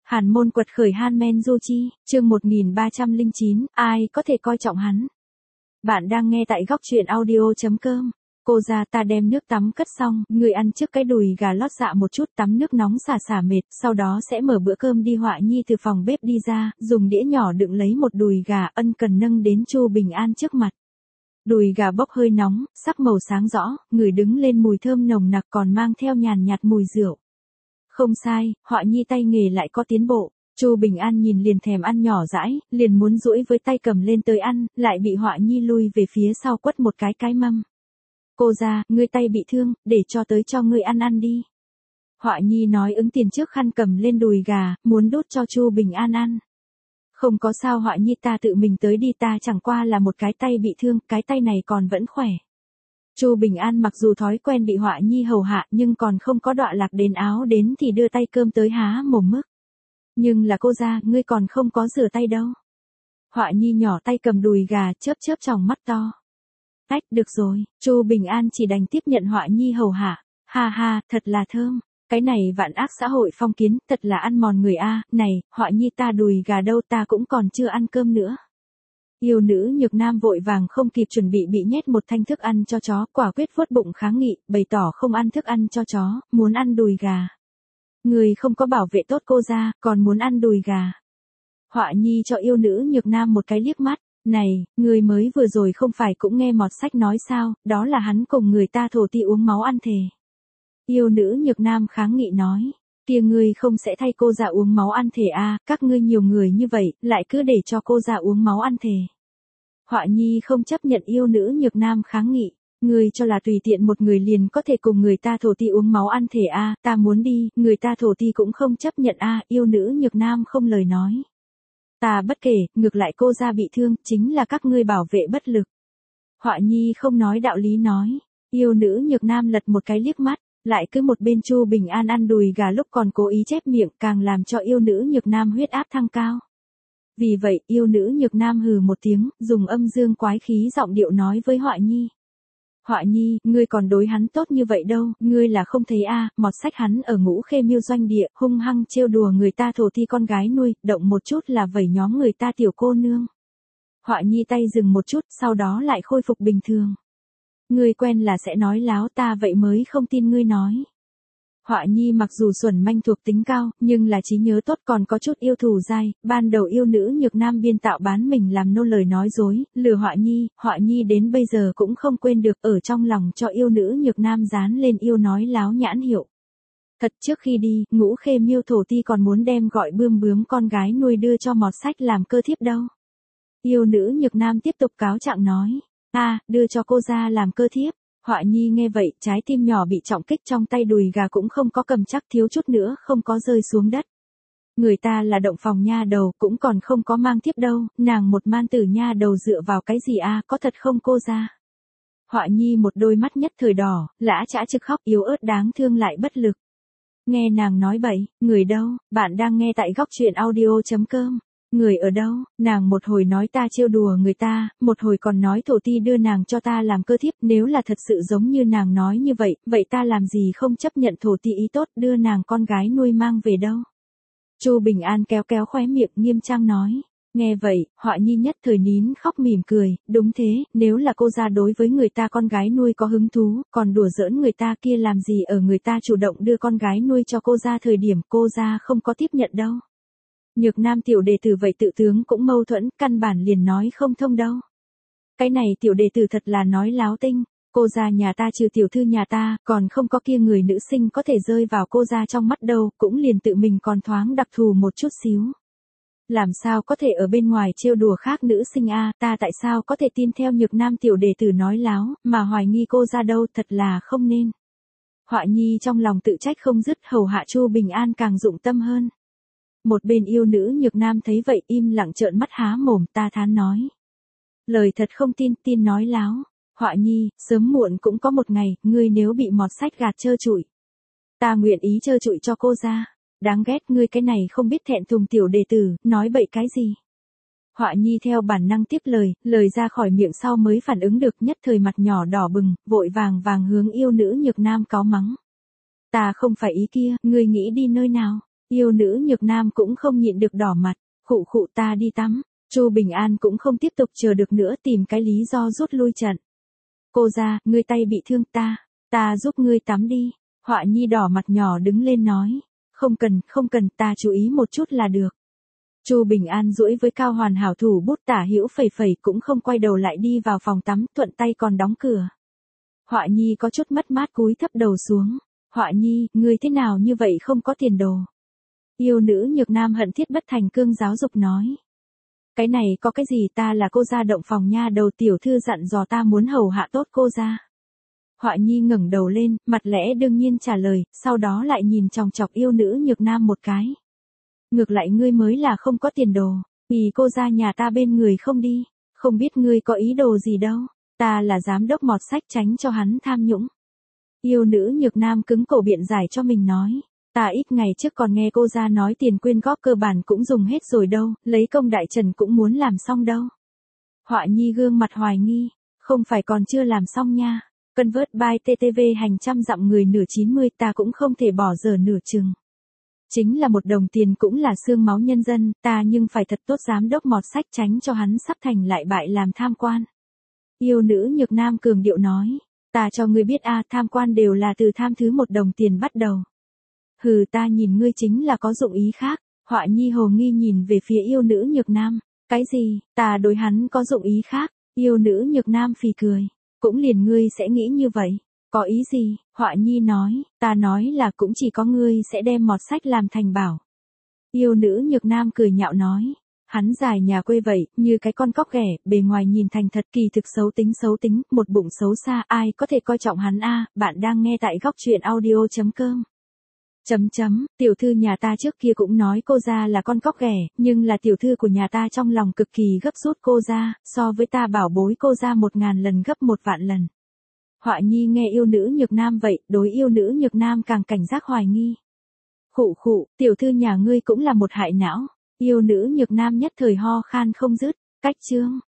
Hàn Môn quật khởi Hanmen Jochi, chương 1309, ai có thể coi trọng hắn. Bạn đang nghe tại góc truyện audio.com. Cô ra ta đem nước tắm cất xong, người ăn trước cái đùi gà lót dạ một chút, tắm nước nóng xả mệt, sau đó sẽ mở bữa cơm đi. Họa Nhi từ phòng bếp đi ra, dùng đĩa nhỏ đựng lấy một đùi gà ân cần nâng đến Chu Bình An trước mặt. Đùi gà bốc hơi nóng, sắc màu sáng rõ, người đứng lên mùi thơm nồng nặc còn mang theo nhàn nhạt mùi rượu. Không sai, Họa Nhi tay nghề lại có tiến bộ. Chu Bình An nhìn liền thèm ăn nhỏ dãi, liền muốn duỗi với tay cầm lên tới ăn, lại bị Họa Nhi lui về phía sau quất một cái mâm. Cô ra, ngươi tay bị thương, để cho ngươi ăn đi. Họa Nhi nói ứng tiền trước khăn cầm lên đùi gà, muốn đút cho Chu Bình An ăn. Không có sao Họa Nhi, ta tự mình tới đi, ta chẳng qua là một cái tay bị thương, cái tay này còn vẫn khỏe. Chu Bình An mặc dù thói quen bị Họa Nhi hầu hạ nhưng còn không có đọa lạc đến áo đến thì đưa tay cơm tới há mồm mức. Nhưng là cô ra, ngươi còn không có rửa tay đâu. Họa Nhi nhỏ tay cầm đùi gà, chớp tròng mắt to. Tách, được rồi, Chu Bình An chỉ đành tiếp nhận Họa Nhi hầu hạ. Ha ha, thật là thơm. Cái này vạn ác xã hội phong kiến, thật là ăn mòn người a. Này, Họa Nhi, ta đùi gà đâu, ta cũng còn chưa ăn cơm nữa. Yêu nữ Nhược Nam vội vàng không kịp chuẩn bị nhét một thanh thức ăn cho chó, quả quyết vuốt bụng kháng nghị, bày tỏ không ăn thức ăn cho chó, muốn ăn đùi gà. Người không có bảo vệ tốt cô ra, còn muốn ăn đùi gà. Họa Nhi cho yêu nữ Nhược Nam một cái liếc mắt, này, người mới vừa rồi không phải cũng nghe mọt sách nói sao, đó là hắn cùng người ta thổ ti uống máu ăn thề. Yêu nữ Nhược Nam kháng nghị nói, kia ngươi không sẽ thay cô già uống máu ăn thề a, các ngươi nhiều người như vậy, lại cứ để cho cô già uống máu ăn thề. Họa Nhi không chấp nhận yêu nữ Nhược Nam kháng nghị, ngươi cho là tùy tiện một người liền có thể cùng người ta thổ ti uống máu ăn thề a, ta muốn đi, người ta thổ ti cũng không chấp nhận a, yêu nữ Nhược Nam không lời nói. Ta bất kể, ngược lại cô ra bị thương, chính là các ngươi bảo vệ bất lực. Họa Nhi không nói đạo lý nói, yêu nữ Nhược Nam lật một cái liếc mắt, lại cứ một bên Chu Bình An ăn đùi gà lúc còn cố ý chép miệng, càng làm cho yêu nữ Nhược Nam huyết áp thăng cao. Vì vậy, yêu nữ Nhược Nam hừ một tiếng, dùng âm dương quái khí giọng điệu nói với Họa Nhi. Họa Nhi, ngươi còn đối hắn tốt như vậy đâu, ngươi là không thấy a, mọt sách hắn ở Ngũ Khê Miêu doanh địa, hung hăng trêu đùa người ta thổ thi con gái nuôi, động một chút là vẩy nhóm người ta tiểu cô nương. Họa Nhi tay dừng một chút, sau đó lại khôi phục bình thường. Ngươi quen là sẽ nói láo, ta vậy mới không tin ngươi nói. Họa Nhi mặc dù xuẩn manh thuộc tính cao, nhưng là trí nhớ tốt còn có chút yêu thù dai, ban đầu yêu nữ Nhược Nam biên tạo bán mình làm nô lời nói dối, lừa Họa Nhi đến bây giờ cũng không quên được, ở trong lòng cho yêu nữ Nhược Nam dán lên yêu nói láo nhãn hiệu. Thật trước khi đi, Ngũ Khê Miêu thổ ti còn muốn đem gọi bướm con gái nuôi đưa cho mọt sách làm cơ thiếp đâu. Yêu nữ Nhược Nam tiếp tục cáo trạng nói, đưa cho cô ra làm cơ thiếp. Họa Nhi nghe vậy, trái tim nhỏ bị trọng kích, trong tay đùi gà cũng không có cầm chắc, thiếu chút nữa không có rơi xuống đất. Người ta là động phòng nha đầu, cũng còn không có mang tiếp đâu, nàng một man tử nha đầu dựa vào cái gì a, có thật không cô ra? Họa Nhi một đôi mắt nhất thời đỏ, lã chã trực khóc, yếu ớt đáng thương lại bất lực. Nghe nàng nói bậy, người đâu, bạn đang nghe tại góc truyện audio.com. Người ở đâu, nàng một hồi nói ta trêu đùa người ta, một hồi còn nói thổ ti đưa nàng cho ta làm cơ thiếp, nếu là thật sự giống như nàng nói như vậy, vậy ta làm gì không chấp nhận thổ ti ý tốt đưa nàng con gái nuôi mang về đâu. Chu Bình An kéo khóe miệng nghiêm trang nói, nghe vậy, Họa Nhi nhất thời nín khóc mỉm cười, đúng thế, nếu là cô ra đối với người ta con gái nuôi có hứng thú, còn đùa giỡn người ta kia làm gì ở người ta chủ động đưa con gái nuôi cho cô ra thời điểm cô ra không có tiếp nhận đâu. Nhược Nam tiểu đệ tử vậy tự tướng cũng mâu thuẫn, căn bản liền nói không thông đâu. Cái này tiểu đệ tử thật là nói láo tinh, cô gia nhà ta trừ tiểu thư nhà ta, còn không có kia người nữ sinh có thể rơi vào cô gia trong mắt đâu, cũng liền tự mình còn thoáng đặc thù một chút xíu. Làm sao có thể ở bên ngoài trêu đùa khác nữ sinh a, ta tại sao có thể tin theo Nhược Nam tiểu đệ tử nói láo, mà hoài nghi cô gia đâu, thật là không nên. Họa Nhi trong lòng tự trách không dứt, hầu hạ Chu Bình An càng dụng tâm hơn. Một bên yêu nữ Nhược Nam thấy vậy im lặng trợn mắt há mồm, ta thán nói. Lời thật không tin nói láo. Họa Nhi, sớm muộn cũng có một ngày, ngươi nếu bị mọt sách gạt trơ trụi. Ta nguyện ý trơ trụi cho cô ra. Đáng ghét, ngươi cái này không biết thẹn thùng tiểu đệ tử, nói bậy cái gì. Họa Nhi theo bản năng tiếp lời ra khỏi miệng sau mới phản ứng được, nhất thời mặt nhỏ đỏ bừng, vội vàng hướng yêu nữ Nhược Nam cáu mắng. Ta không phải ý kia, ngươi nghĩ đi nơi nào. Yêu nữ nhược nam cũng không nhịn được đỏ mặt, khụ khụ ta đi tắm. Chu Bình An cũng không tiếp tục chờ được nữa tìm cái lý do rút lui trận. Cô ra, ngươi tay bị thương ta giúp ngươi tắm đi. Họa nhi đỏ mặt nhỏ đứng lên nói. Không cần, ta chú ý một chút là được. Chu Bình An duỗi với cao hoàn hảo thủ bút tả hữu phẩy phẩy cũng không quay đầu lại đi vào phòng tắm, thuận tay còn đóng cửa. Họa nhi có chút mất mát cúi thấp đầu xuống. Họa nhi, ngươi thế nào như vậy không có tiền đồ. Yêu nữ nhược nam hận thiết bất thành cương giáo dục nói. Cái này có cái gì, ta là cô gia động phòng nha đầu, tiểu thư dặn dò ta muốn hầu hạ tốt cô gia. Họa nhi ngẩng đầu lên, mặt lẽ đương nhiên trả lời, sau đó lại nhìn chòng chọc yêu nữ nhược nam một cái. Ngược lại ngươi mới là không có tiền đồ, vì cô gia nhà ta bên người không đi, không biết ngươi có ý đồ gì đâu, ta là giám đốc mọt sách tránh cho hắn tham nhũng. Yêu nữ nhược nam cứng cổ biện giải cho mình nói. Ta ít ngày trước còn nghe cô ra nói tiền quyên góp cơ bản cũng dùng hết rồi đâu, lấy công đại trần cũng muốn làm xong đâu. Họa nhi gương mặt hoài nghi, không phải còn chưa làm xong nha. Convert by TTV hành trăm dặm người nửa 90 ta cũng không thể bỏ giờ nửa chừng. Chính là một đồng tiền cũng là xương máu nhân dân, ta nhưng phải thật tốt giám đốc mọt sách tránh cho hắn sắp thành lại bại làm tham quan. Yêu nữ nhược nam cường điệu nói, ta cho ngươi biết tham quan đều là từ tham thứ 1 đồng tiền bắt đầu. Hừ, ta nhìn ngươi chính là có dụng ý khác. Họa nhi hồ nghi nhìn về phía yêu nữ nhược nam. Cái gì, ta đối hắn có dụng ý khác. Yêu nữ nhược nam phì cười. Cũng liền ngươi sẽ nghĩ như vậy. Có ý gì? Họa nhi nói, ta nói là cũng chỉ có ngươi sẽ đem mọt sách làm thành bảo. Yêu nữ nhược nam cười nhạo nói. Hắn dài nhà quê vậy, như cái con cóc ghẻ, bề ngoài nhìn thành thật, kỳ thực xấu tính, một bụng xấu xa, ai có thể coi trọng hắn bạn đang nghe tại góc truyện audio.com. Tiểu thư nhà ta trước kia cũng nói cô ra là con cóc ghẻ, nhưng là tiểu thư của nhà ta trong lòng cực kỳ gấp rút cô ra, so với ta bảo bối cô ra 1000 lần gấp 1 vạn lần. Họa nhi nghe yêu nữ nhược nam vậy, đối yêu nữ nhược nam càng cảnh giác hoài nghi. Khụ, tiểu thư nhà ngươi cũng là một hại não. Yêu nữ nhược nam nhất thời ho khan không dứt. Cách chương